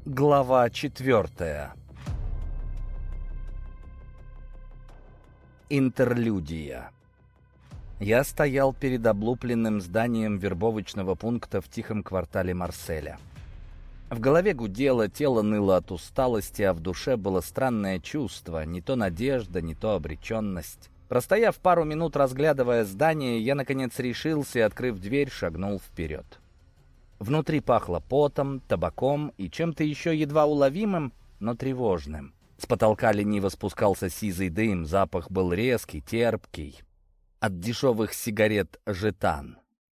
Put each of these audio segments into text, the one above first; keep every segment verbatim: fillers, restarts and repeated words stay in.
Глава четвертая. Интерлюдия. Я стоял перед облупленным зданием вербовочного пункта в тихом квартале Марселя. В голове гудело, тело ныло от усталости, а в душе было странное чувство, не то надежда, не то обреченность. Простояв пару минут, разглядывая здание, я, наконец, решился и, открыв дверь, шагнул вперед. Внутри пахло потом, табаком и чем-то еще едва уловимым, но тревожным. С потолка лениво спускался сизый дым, запах был резкий, терпкий, от дешевых сигарет «Жетан».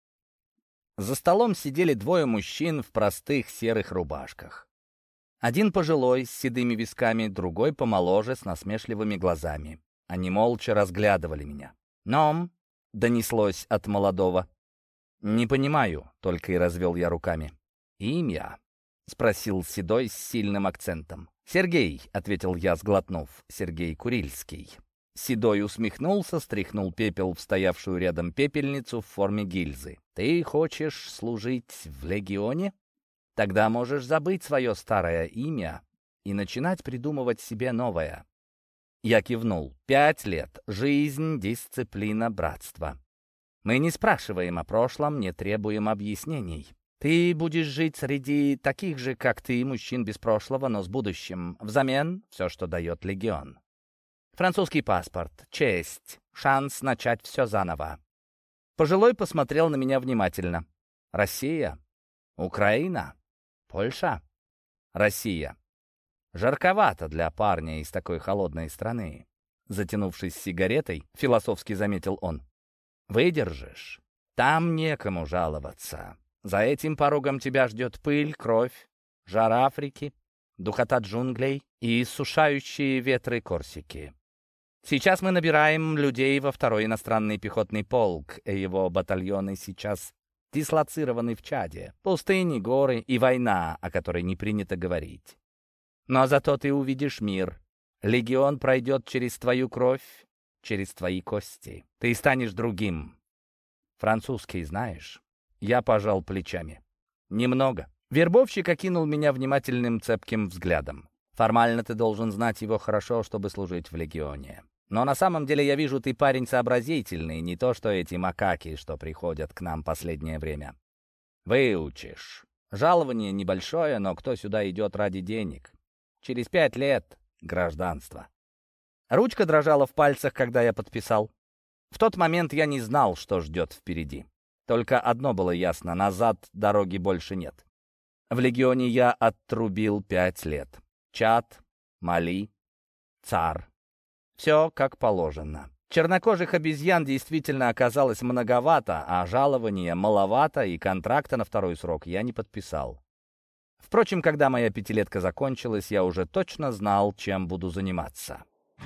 За столом сидели двое мужчин в простых серых рубашках. Один пожилой, с седыми висками, другой помоложе, с насмешливыми глазами. Они молча разглядывали меня. «Ном!» — донеслось от молодого. «Не понимаю», — только и развел я руками. «Имя?» — спросил седой с сильным акцентом. «Сергей», — ответил я, сглотнув, — «Сергей Курильский». Седой усмехнулся, стряхнул пепел в стоявшую рядом пепельницу в форме гильзы. «Ты хочешь служить в легионе? Тогда можешь забыть свое старое имя и начинать придумывать себе новое». Я кивнул. «Пять лет. Жизнь, дисциплина, братство. Мы не спрашиваем о прошлом, не требуем объяснений. Ты будешь жить среди таких же, как ты, мужчин без прошлого, но с будущим. Взамен все, что дает легион. Французский паспорт, честь, шанс начать все заново». Пожилой посмотрел на меня внимательно. «Россия? Украина? Польша? Россия. Жарковато для парня из такой холодной страны». Затянувшись сигаретой, философски заметил он. «Выдержишь? Там некому жаловаться. За этим порогом тебя ждет пыль, кровь, жар Африки, духота джунглей и иссушающие ветры Корсики. Сейчас мы набираем людей во второй иностранный пехотный полк, и его батальоны сейчас дислоцированы в Чаде. Пустыни, горы и война, о которой не принято говорить. Но зато ты увидишь мир. Легион пройдет через твою кровь, через твои кости. Ты станешь другим. Французский знаешь?» Я пожал плечами. «Немного». Вербовщик окинул меня внимательным цепким взглядом. «Формально ты должен знать его хорошо, чтобы служить в легионе. Но на самом деле я вижу, ты парень сообразительный, не то что эти макаки, что приходят к нам последнее время. Выучишь. Жалование небольшое, но кто сюда идет ради денег? Через пять лет — гражданство». Ручка дрожала в пальцах, когда я подписал. В тот момент я не знал, что ждет впереди. Только одно было ясно — назад дороги больше нет. В легионе я отрубил пять лет. Чад, Мали, ЦАР. Все как положено. Чернокожих обезьян действительно оказалось многовато, а жалования маловато, и контракта на второй срок я не подписал. Впрочем, когда моя пятилетка закончилась, я уже точно знал, чем буду заниматься.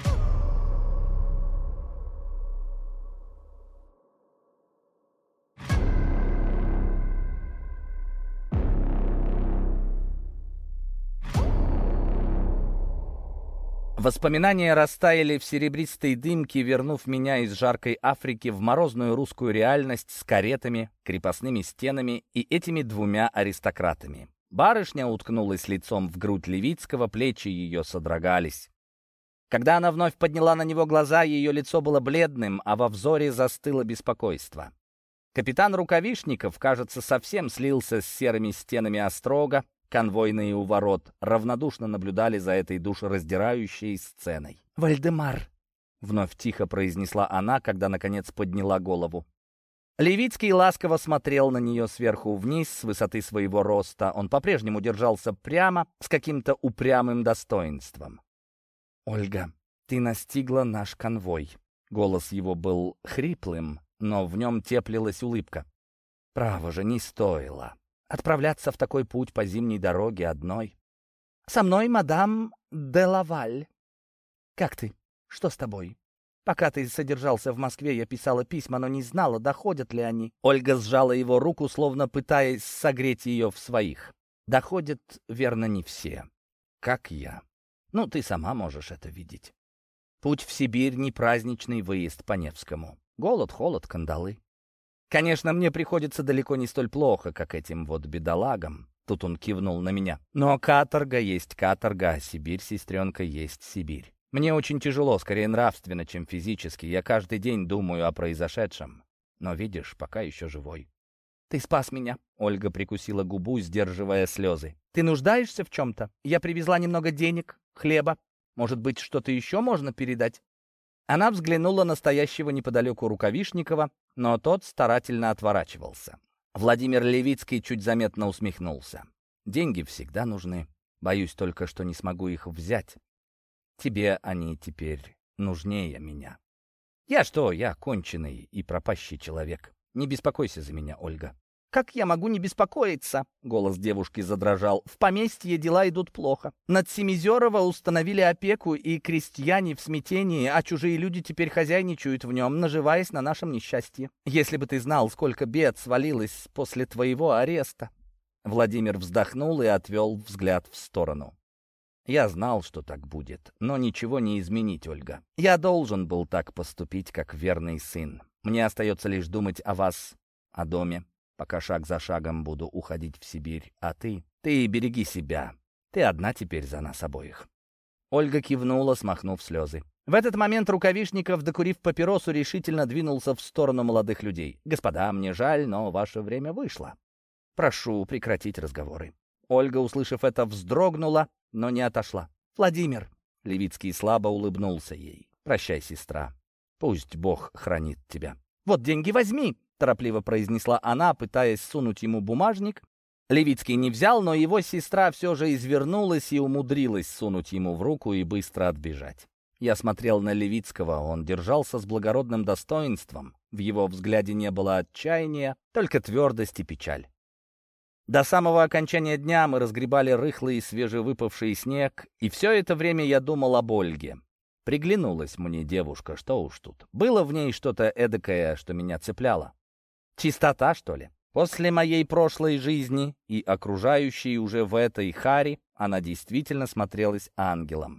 Воспоминания растаяли в серебристой дымке, вернув меня из жаркой Африки в морозную русскую реальность с каретами, крепостными стенами и этими двумя аристократами. Барышня уткнулась лицом в грудь Левицкого, плечи ее содрогались. Когда она вновь подняла на него глаза, ее лицо было бледным, а во взоре застыло беспокойство. Капитан Рукавишников, кажется, совсем слился с серыми стенами острога. Конвойные у ворот равнодушно наблюдали за этой душераздирающей сценой. «Вальдемар!» — вновь тихо произнесла она, когда, наконец, подняла голову. Левицкий ласково смотрел на нее сверху вниз, с высоты своего роста. Он по-прежнему держался прямо, с каким-то упрямым достоинством. «Ольга, ты настигла наш конвой». Голос его был хриплым, но в нем теплилась улыбка. «Право же, не стоило отправляться в такой путь по зимней дороге одной. Со мной мадам де Лаваль. Как ты? Что с тобой? Пока ты содержался в Москве, я писала письма, но не знала, доходят ли они». Ольга сжала его руку, словно пытаясь согреть ее в своих. «Доходят, верно, не все. Как я. Ну, ты сама можешь это видеть. Путь в Сибирь — не праздничный выезд по Невскому. Голод, холод, кандалы. Конечно, мне приходится далеко не столь плохо, как этим вот бедолагам. Тут он кивнул на меня. Но каторга есть каторга, а Сибирь, сестренка, есть Сибирь. Мне очень тяжело, скорее нравственно, чем физически. Я каждый день думаю о произошедшем. Но, видишь, пока еще живой. «Ты спас меня», — Ольга прикусила губу, сдерживая слезы. «Ты нуждаешься в чем-то? Я привезла немного денег, хлеба. Может быть, что-то еще можно передать?» Она взглянула на стоящего неподалеку Рукавишникова, но тот старательно отворачивался. Владимир Левицкий чуть заметно усмехнулся. «Деньги всегда нужны. Боюсь только, что не смогу их взять. Тебе они теперь нужнее меня. Я что, я конченый и пропащий человек. Не беспокойся за меня, Ольга». «Как я могу не беспокоиться?» — голос девушки задрожал. «В поместье дела идут плохо. Над Семизерова установили опеку, и крестьяне в смятении, а чужие люди теперь хозяйничают в нем, наживаясь на нашем несчастье. Если бы ты знал, сколько бед свалилось после твоего ареста». Владимир вздохнул и отвел взгляд в сторону. «Я знал, что так будет, но ничего не изменить, Ольга. Я должен был так поступить, как верный сын. Мне остается лишь думать о вас, о доме, пока шаг за шагом буду уходить в Сибирь. А ты? Ты береги себя. Ты одна теперь за нас обоих». Ольга кивнула, смахнув слезы. В этот момент Рукавишников, докурив папиросу, решительно двинулся в сторону молодых людей. «Господа, мне жаль, но ваше время вышло. Прошу прекратить разговоры». Ольга, услышав это, вздрогнула, но не отошла. «Владимир!» — Левицкий слабо улыбнулся ей. «Прощай, сестра. Пусть Бог хранит тебя». «Вот деньги возьми!» — торопливо произнесла она, пытаясь сунуть ему бумажник. Левицкий не взял, но его сестра все же извернулась и умудрилась сунуть ему в руку и быстро отбежать. Я смотрел на Левицкого, он держался с благородным достоинством. В его взгляде не было отчаяния, только твердость и печаль. До самого окончания дня мы разгребали рыхлый и свежевыпавший снег, и все это время я думал об Ольге. Приглянулась мне девушка, что уж тут. Было в ней что-то эдакое, что меня цепляло. Чистота, что ли? После моей прошлой жизни и окружающей уже в этой харе она действительно смотрелась ангелом.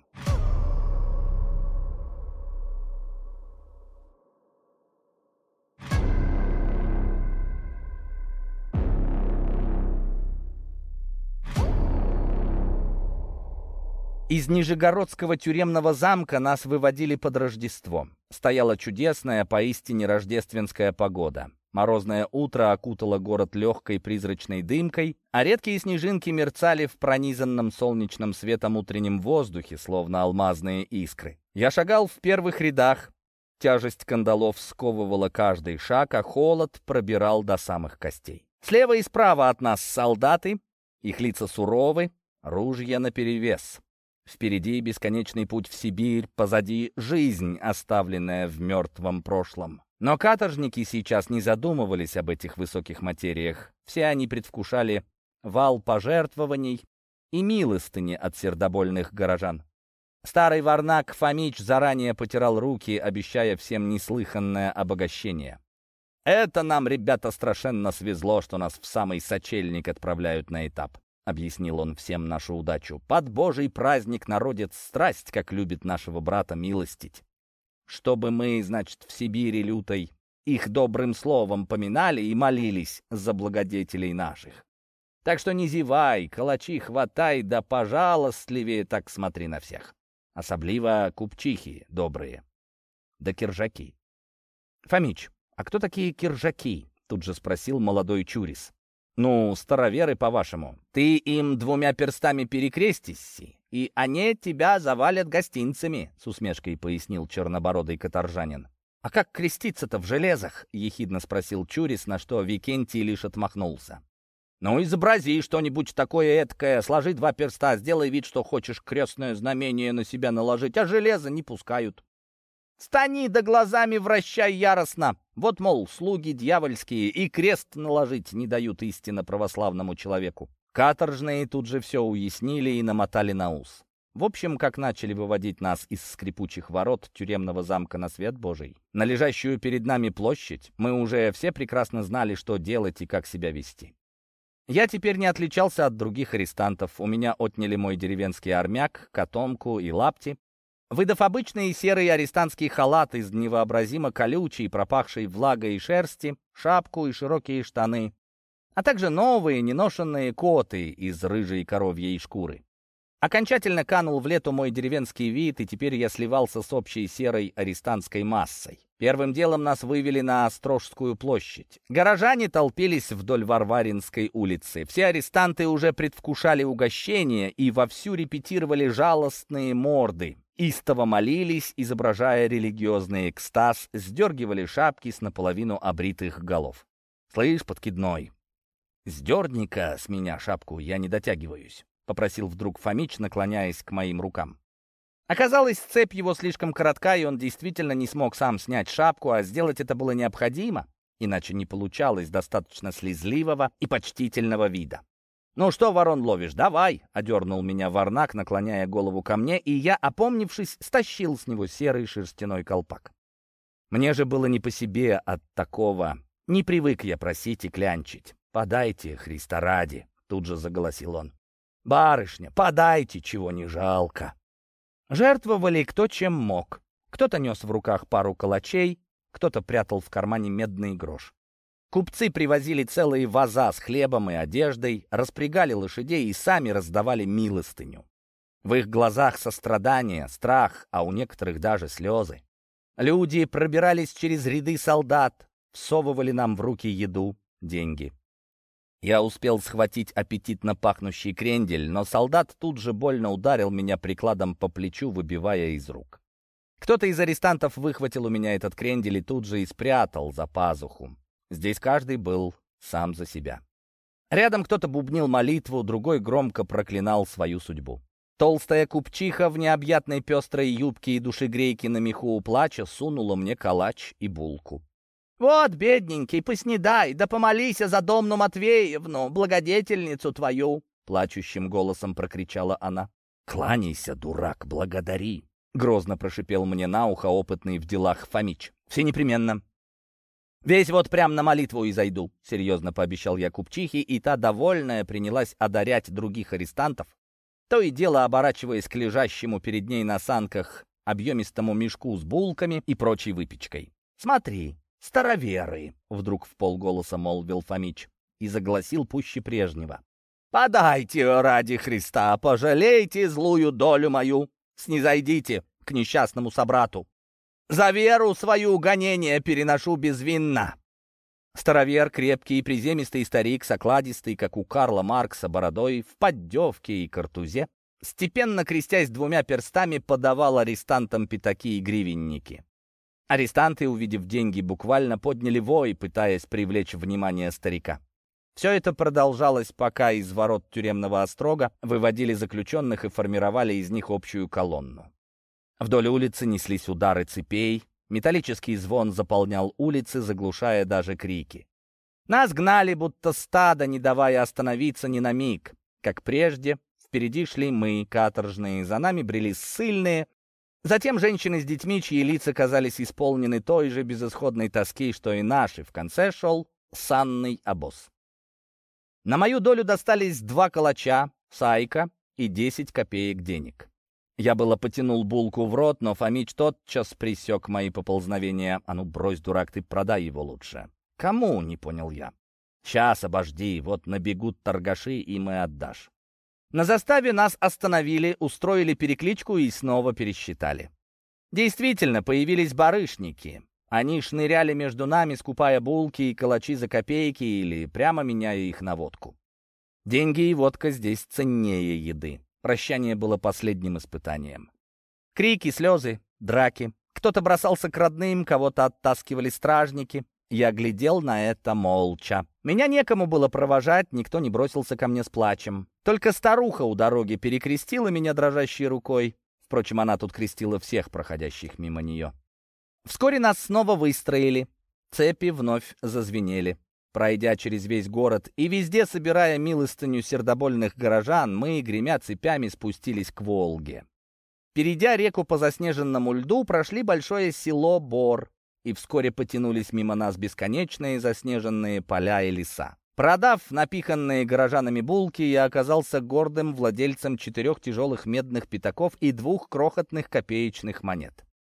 Из Нижегородского тюремного замка нас выводили под Рождество. Стояла чудесная, поистине рождественская погода. Морозное утро окутало город легкой призрачной дымкой, а редкие снежинки мерцали в пронизанном солнечным светом утреннем воздухе, словно алмазные искры. Я шагал в первых рядах. Тяжесть кандалов сковывала каждый шаг, а холод пробирал до самых костей. Слева и справа от нас солдаты, их лица суровы, ружья наперевес. Впереди бесконечный путь в Сибирь, позади жизнь, оставленная в мертвом прошлом. Но каторжники сейчас не задумывались об этих высоких материях. Все они предвкушали вал пожертвований и милостыни от сердобольных горожан. Старый варнак Фомич заранее потирал руки, обещая всем неслыханное обогащение. «Это нам, ребята, страшенно свезло, что нас в самый сочельник отправляют на этап», — объяснил он всем нашу удачу. «Под Божий праздник народец страсть, как любит нашего брата милостить. Чтобы мы, значит, в Сибири лютой их добрым словом поминали и молились за благодетелей наших. Так что не зевай, калачи хватай, да пожалостливее так смотри на всех. Особливо купчихи добрые, да киржаки». «Фомич, а кто такие киржаки?» — тут же спросил молодой Чурис. «Ну, староверы, по-вашему. Ты им двумя перстами перекрестись, и они тебя завалят гостинцами», — с усмешкой пояснил чернобородый каторжанин. «А как креститься-то в железах?» — ехидно спросил Чурис, на что Викентий лишь отмахнулся. «Ну, изобрази что-нибудь такое эткое, сложи два перста, сделай вид, что хочешь крестное знамение на себя наложить, а железо не пускают. Стани да глазами вращай яростно. Вот, мол, слуги дьявольские и крест наложить не дают истинно православному человеку». Каторжные тут же все уяснили и намотали на ус. В общем, как начали выводить нас из скрипучих ворот тюремного замка на свет Божий, на лежащую перед нами площадь, мы уже все прекрасно знали, что делать и как себя вести. Я теперь не отличался от других арестантов. У меня отняли мой деревенский армяк, котомку и лапти. Выдав обычный серый арестантский халат из невообразимо колючей, пропахшей влагой и шерсти, шапку и широкие штаны, а также новые неношенные коты из рыжей коровьей шкуры. Окончательно канул в лету мой деревенский вид, и теперь я сливался с общей серой арестантской массой. Первым делом нас вывели на Острожскую площадь. Горожане толпились вдоль Варваринской улицы. Все арестанты уже предвкушали угощение и вовсю репетировали жалостные морды. Истово молились, изображая религиозный экстаз, сдергивали шапки с наполовину обритых голов. «Слышь, подкидной, сдерни-ка с меня шапку, я не дотягиваюсь», — попросил вдруг Фомич, наклоняясь к моим рукам. Оказалось, цепь его слишком коротка, и он действительно не смог сам снять шапку, а сделать это было необходимо, иначе не получалось достаточно слезливого и почтительного вида. «Ну что, ворон ловишь, давай!» — одернул меня Варнак, наклоняя голову ко мне, и я, опомнившись, стащил с него серый шерстяной колпак. Мне же было не по себе от такого. Не привык я просить и клянчить. «Подайте, Христа ради!» — тут же заголосил он. «Барышня, подайте, чего не жалко!» Жертвовали кто чем мог. Кто-то нес в руках пару калачей, кто-то прятал в кармане медный грош. Купцы привозили целые ваза с хлебом и одеждой, распрягали лошадей и сами раздавали милостыню. В их глазах сострадание, страх, а у некоторых даже слезы. Люди пробирались через ряды солдат, всовывали нам в руки еду, деньги. Я успел схватить аппетитно пахнущий крендель, но солдат тут же больно ударил меня прикладом по плечу, выбивая из рук. Кто-то из арестантов выхватил у меня этот крендель и тут же и спрятал за пазуху. Здесь каждый был сам за себя. Рядом кто-то бубнил молитву, другой громко проклинал свою судьбу. Толстая купчиха в необъятной пестрой юбке и душегрейке на меху у плача сунула мне калач и булку. «Вот, бедненький, поснедай, да помолись за Домну Матвеевну, благодетельницу твою!» Плачущим голосом прокричала она. «Кланяйся, дурак, благодари!» Грозно прошипел мне на ухо опытный в делах Фомич. «Все непременно!» «Весь вот прям на молитву и зайду», — серьезно пообещал я купчихе, и та, довольная, принялась одарять других арестантов, то и дело оборачиваясь к лежащему перед ней на санках объемистому мешку с булками и прочей выпечкой. «Смотри, староверы!» — вдруг вполголоса молвил Фомич и загласил пуще прежнего. «Подайте ради Христа, пожалейте злую долю мою, снизойдите к несчастному собрату. За веру свою гонение переношу безвинно». Старовер, крепкий и приземистый старик, с окладистой, как у Карла Маркса, бородой, в поддевке и картузе, степенно крестясь двумя перстами, подавал арестантам пятаки и гривенники. Арестанты, увидев деньги, буквально подняли вой, пытаясь привлечь внимание старика. Все это продолжалось, пока из ворот тюремного острога выводили заключенных и формировали из них общую колонну. Вдоль улицы неслись удары цепей, металлический звон заполнял улицы, заглушая даже крики. Нас гнали, будто стадо, не давая остановиться ни на миг. Как прежде, впереди шли мы, каторжные, за нами брели ссыльные, затем женщины с детьми, чьи лица казались исполнены той же безысходной тоски, что и наши. В конце шел санный обоз. На мою долю достались два калача, сайка и десять копеек денег. Я было потянул булку в рот, но Фомич тотчас пресек мои поползновения. «А ну, брось, дурак, ты продай его лучше». «Кому?» — не понял я. «Сейчас, обожди, вот набегут торгаши, и мы отдашь». На заставе нас остановили, устроили перекличку и снова пересчитали. Действительно, появились барышники. Они шныряли между нами, скупая булки и калачи за копейки или прямо меняя их на водку. Деньги и водка здесь ценнее еды. Прощание было последним испытанием. Крики, слезы, драки. Кто-то бросался к родным, кого-то оттаскивали стражники. Я глядел на это молча. Меня некому было провожать, никто не бросился ко мне с плачем. Только старуха у дороги перекрестила меня дрожащей рукой. Впрочем, она тут крестила всех проходящих мимо нее. Вскоре нас снова выстроили. Цепи вновь зазвенели. Пройдя через весь город и везде собирая милостыню сердобольных горожан, мы, гремя цепями, спустились к Волге. Перейдя реку по заснеженному льду, прошли большое село Бор, и вскоре потянулись мимо нас бесконечные заснеженные поля и леса. Продав напиханные горожанами булки, я оказался гордым владельцем четырех тяжелых медных пятаков и двух крохотных копеечных монет.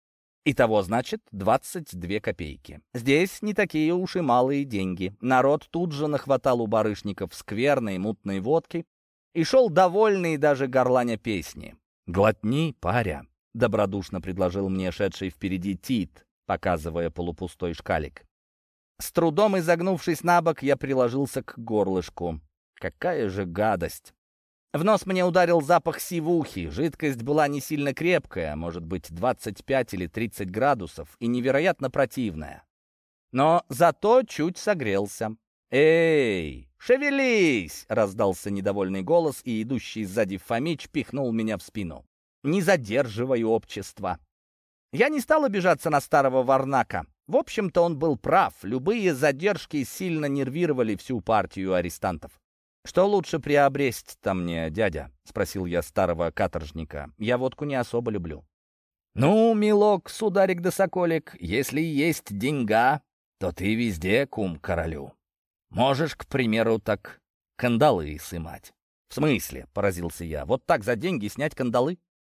Итого, значит, двадцать две копейки. Здесь не такие уж и малые деньги. Народ тут же нахватал у барышников скверной мутной водки и шел довольный даже горланя песни. «Глотни, паря», — добродушно предложил мне шедший впереди Тит, показывая полупустой шкалик. С трудом изогнувшись на бок, я приложился к горлышку. Какая же гадость! В нос мне ударил запах сивухи. Жидкость была не сильно крепкая, может быть, двадцать пять или тридцать градусов, и невероятно противная. Но зато чуть согрелся. «Эй, шевелись!» — раздался недовольный голос, и идущий сзади Фомич пихнул меня в спину. «Не задерживай общество». Я не стал обижаться на старого Варнака. В общем-то, он был прав. Любые задержки сильно нервировали всю партию арестантов. «Что лучше приобресть-то мне, дядя?» — спросил я старого каторжника. «Я водку не особо люблю». «Ну, милок, сударик да соколик, если есть деньга, то ты везде кум королю. Можешь, к примеру, так кандалы сымать». «В смысле?» — поразился я. «Вот так за деньги снять кандалы?»